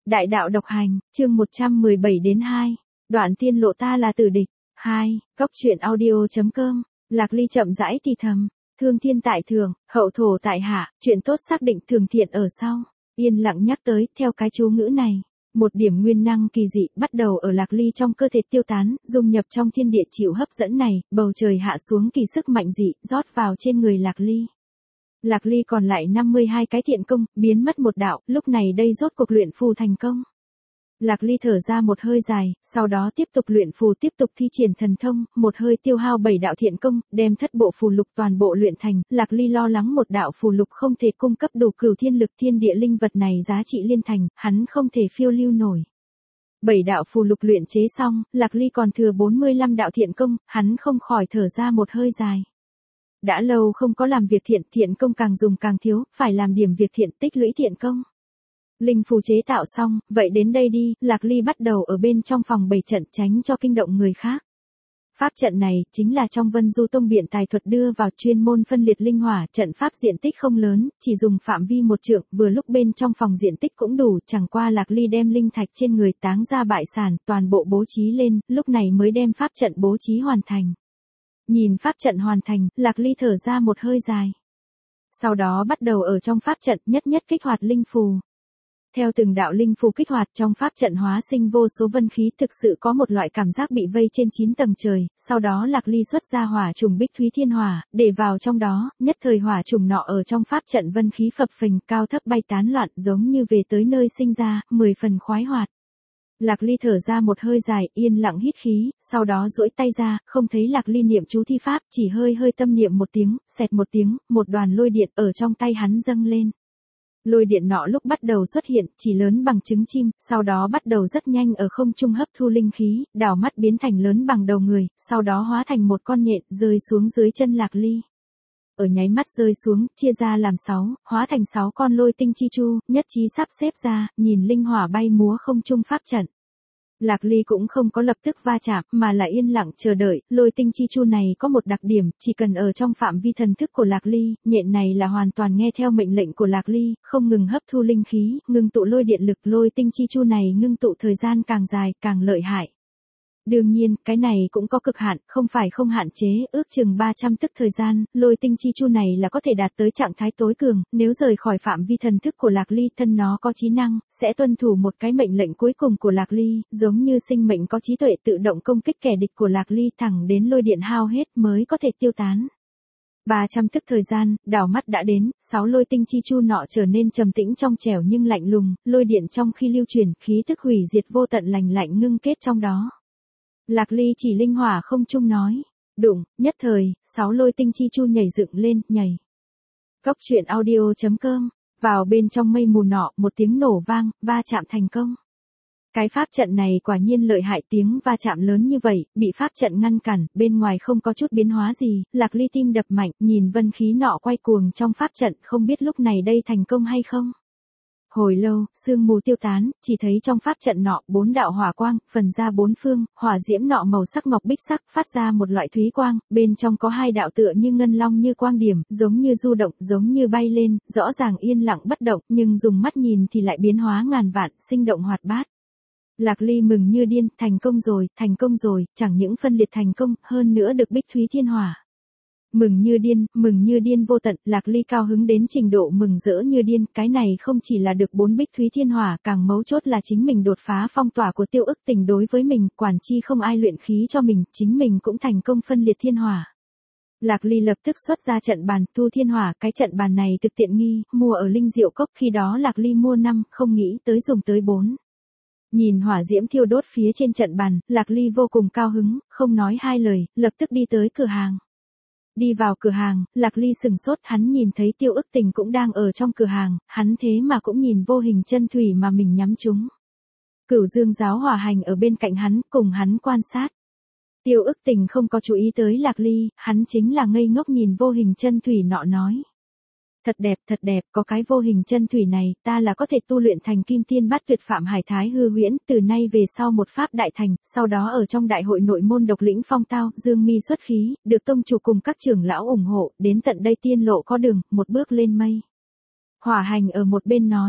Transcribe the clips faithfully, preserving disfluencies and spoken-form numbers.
Đại đạo độc hành, chương một trăm mười bảy đến hai. Đoạn tiên lộ ta là tử địch. hai. Góc truyện audio.com. Lạc Ly chậm rãi thì thầm. Thương thiên tại thường, hậu thổ tại hạ, chuyện tốt xác định thường thiện ở sau. Yên lặng nhắc tới, theo cái chú ngữ này. Một điểm nguyên năng kỳ dị bắt đầu ở Lạc Ly trong cơ thể tiêu tán, dung nhập trong thiên địa chịu hấp dẫn này, bầu trời hạ xuống kỳ sức mạnh dị, rót vào trên người Lạc Ly. Lạc Ly còn lại năm mươi hai cái thiện công, biến mất một đạo, lúc này đây rốt cuộc luyện phù thành công. Lạc Ly thở ra một hơi dài, sau đó tiếp tục luyện phù tiếp tục thi triển thần thông, một hơi tiêu hao bảy đạo thiện công, đem thất bộ phù lục toàn bộ luyện thành. Lạc Ly lo lắng một đạo phù lục không thể cung cấp đủ cửu thiên lực thiên địa linh vật này giá trị liên thành, hắn không thể phiêu lưu nổi. Bảy đạo phù lục luyện chế xong, Lạc Ly còn thừa bốn mươi lăm đạo thiện công, hắn không khỏi thở ra một hơi dài. Đã lâu không có làm việc thiện, thiện công càng dùng càng thiếu, phải làm điểm việc thiện tích lũy thiện công. Linh phù chế tạo xong, vậy đến đây đi, Lạc Ly bắt đầu ở bên trong phòng bày trận tránh cho kinh động người khác. Pháp trận này, chính là trong Vân Du Tông biện tài thuật đưa vào chuyên môn phân liệt linh hỏa, trận pháp diện tích không lớn, chỉ dùng phạm vi một trượng, vừa lúc bên trong phòng diện tích cũng đủ, chẳng qua Lạc Ly đem linh thạch trên người táng ra bại sản, toàn bộ bố trí lên, lúc này mới đem pháp trận bố trí hoàn thành. Nhìn pháp trận hoàn thành, Lạc Ly thở ra một hơi dài. Sau đó bắt đầu ở trong pháp trận nhất nhất kích hoạt linh phù. Theo từng đạo linh phù kích hoạt trong pháp trận hóa sinh vô số vân khí, thực sự có một loại cảm giác bị vây trên chín tầng trời, sau đó Lạc Ly xuất ra hỏa trùng Bích Thúy Thiên Hỏa, để vào trong đó, nhất thời hỏa trùng nọ ở trong pháp trận vân khí phập phình cao thấp bay tán loạn giống như về tới nơi sinh ra, mười phần khoái hoạt. Lạc Ly thở ra một hơi dài, yên lặng hít khí, sau đó duỗi tay ra, không thấy Lạc Ly niệm chú thi pháp, chỉ hơi hơi tâm niệm một tiếng, xẹt một tiếng, một đoàn lôi điện ở trong tay hắn dâng lên. Lôi điện nọ lúc bắt đầu xuất hiện, chỉ lớn bằng trứng chim, sau đó bắt đầu rất nhanh ở không trung hấp thu linh khí, đảo mắt biến thành lớn bằng đầu người, sau đó hóa thành một con nhện, rơi xuống dưới chân Lạc Ly. Ở nháy mắt rơi xuống, chia ra làm sáu, hóa thành sáu con lôi tinh chi chu, nhất trí sắp xếp ra, nhìn linh hỏa bay múa không trung pháp trận. Lạc Ly cũng không có lập tức va chạm, mà là yên lặng chờ đợi, lôi tinh chi chu này có một đặc điểm, chỉ cần ở trong phạm vi thần thức của Lạc Ly, nhện này là hoàn toàn nghe theo mệnh lệnh của Lạc Ly, không ngừng hấp thu linh khí, ngưng tụ lôi điện lực, lôi tinh chi chu này ngưng tụ thời gian càng dài, càng lợi hại. Đương nhiên, cái này cũng có cực hạn, không phải không hạn chế, ước chừng ba trăm tức thời gian, lôi tinh chi chu này là có thể đạt tới trạng thái tối cường, nếu rời khỏi phạm vi thần thức của Lạc Ly, thân nó có trí năng, sẽ tuân thủ một cái mệnh lệnh cuối cùng của Lạc Ly, giống như sinh mệnh có trí tuệ tự động công kích kẻ địch của Lạc Ly thẳng đến lôi điện hao hết mới có thể tiêu tán. ba trăm tức thời gian, đảo mắt đã đến, sáu lôi tinh chi chu nọ trở nên trầm tĩnh trong trẻo nhưng lạnh lùng, lôi điện trong khi lưu truyền, khí tức hủy diệt vô tận lành lạnh ngưng kết trong đó. Lạc Ly chỉ linh hỏa không trung nói. Đụng, nhất thời, sáu lôi tinh chi chu nhảy dựng lên, nhảy. Góc truyện audio.com. Vào bên trong mây mù nọ, một tiếng nổ vang, va chạm thành công. Cái pháp trận này quả nhiên lợi hại, tiếng va chạm lớn như vậy, bị pháp trận ngăn cản, bên ngoài không có chút biến hóa gì, Lạc Ly tim đập mạnh, nhìn vân khí nọ quay cuồng trong pháp trận, không biết lúc này đây thành công hay không. Hồi lâu, sương mù tiêu tán, chỉ thấy trong pháp trận nọ, bốn đạo hỏa quang, phần ra bốn phương, hỏa diễm nọ màu sắc ngọc bích sắc, phát ra một loại thúy quang, bên trong có hai đạo tựa như ngân long như quang điểm, giống như du động, giống như bay lên, rõ ràng yên lặng bất động, nhưng dùng mắt nhìn thì lại biến hóa ngàn vạn, sinh động hoạt bát. Lạc Ly mừng như điên, thành công rồi, thành công rồi, chẳng những phân liệt thành công, hơn nữa được Bích Thúy Thiên Hỏa. Mừng như điên, mừng như điên vô tận, Lạc Ly cao hứng đến trình độ mừng rỡ như điên, cái này không chỉ là được bốn Bích Thúy Thiên Hỏa, càng mấu chốt là chính mình đột phá phong tỏa của Tiêu Ức Tình đối với mình, quản chi không ai luyện khí cho mình, chính mình cũng thành công phân liệt thiên hỏa. Lạc Ly lập tức xuất ra trận bàn, thu thiên hỏa, cái trận bàn này thực tiện nghi, mua ở Linh Diệu Cốc, khi đó Lạc Ly mua năm, không nghĩ tới dùng tới bốn. Nhìn hỏa diễm thiêu đốt phía trên trận bàn, Lạc Ly vô cùng cao hứng, không nói hai lời, lập tức đi tới cửa hàng. Đi vào cửa hàng, Lạc Ly sừng sốt, hắn nhìn thấy Tiêu Ức Tình cũng đang ở trong cửa hàng, hắn thế mà cũng nhìn vô hình chân thủy mà mình nhắm trúng. Cửu Dương giáo hỏa hành ở bên cạnh hắn, cùng hắn quan sát. Tiêu Ức Tình không có chú ý tới Lạc Ly, hắn chính là ngây ngốc nhìn vô hình chân thủy nọ nói. Thật đẹp, thật đẹp, có cái vô hình chân thủy này, ta là có thể tu luyện thành kim tiên bát tuyệt phạm hải thái hư huyễn, từ nay về sau một pháp đại thành, sau đó ở trong đại hội nội môn độc lĩnh phong tao, dương mi xuất khí, được tông chủ cùng các trưởng lão ủng hộ, đến tận đây tiên lộ có đường, một bước lên mây. Hỏa hành ở một bên nói,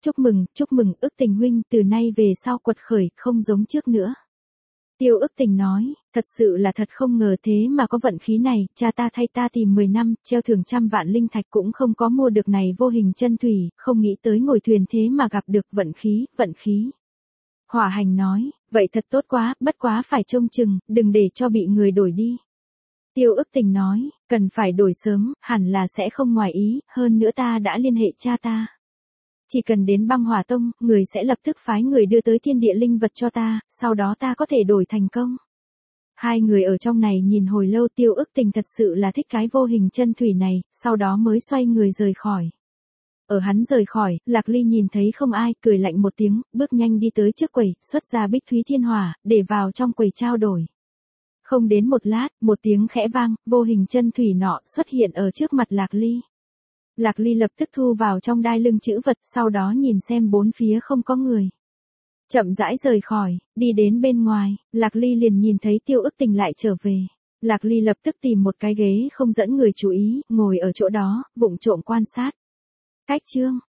Chúc mừng, chúc mừng, ức tình huynh, từ nay về sau quật khởi, không giống trước nữa. Tiêu ức tình nói, thật sự là thật không ngờ thế mà có vận khí này, cha ta thay ta tìm mười năm, treo thưởng trăm vạn linh thạch cũng không có mua được này vô hình chân thủy, không nghĩ tới ngồi thuyền thế mà gặp được vận khí, vận khí. Hỏa Hành nói, vậy thật tốt quá, bất quá phải trông chừng, đừng để cho bị người đổi đi. Tiêu ức tình nói, cần phải đổi sớm, hẳn là sẽ không ngoài ý, hơn nữa ta đã liên hệ cha ta. Chỉ cần đến băng hỏa tông, người sẽ lập tức phái người đưa tới thiên địa linh vật cho ta, sau đó ta có thể đổi thành công. Hai người ở trong này nhìn hồi lâu, Tiêu ức tình thật sự là thích cái vô hình chân thủy này, sau đó mới xoay người rời khỏi. Ở hắn rời khỏi, Lạc Ly nhìn thấy không ai, cười lạnh một tiếng, bước nhanh đi tới trước quầy, xuất ra bích thúy thiên hỏa, để vào trong quầy trao đổi. Không đến một lát, một tiếng khẽ vang, vô hình chân thủy nọ xuất hiện ở trước mặt Lạc Ly. Lạc Ly lập tức thu vào trong đai lưng chữ vật, sau đó nhìn xem bốn phía không có người. Chậm rãi rời khỏi, đi đến bên ngoài, Lạc Ly liền nhìn thấy Tiêu ức tình lại trở về. Lạc Ly lập tức tìm một cái ghế không dẫn người chú ý, ngồi ở chỗ đó, vụng trộm quan sát. Cách chương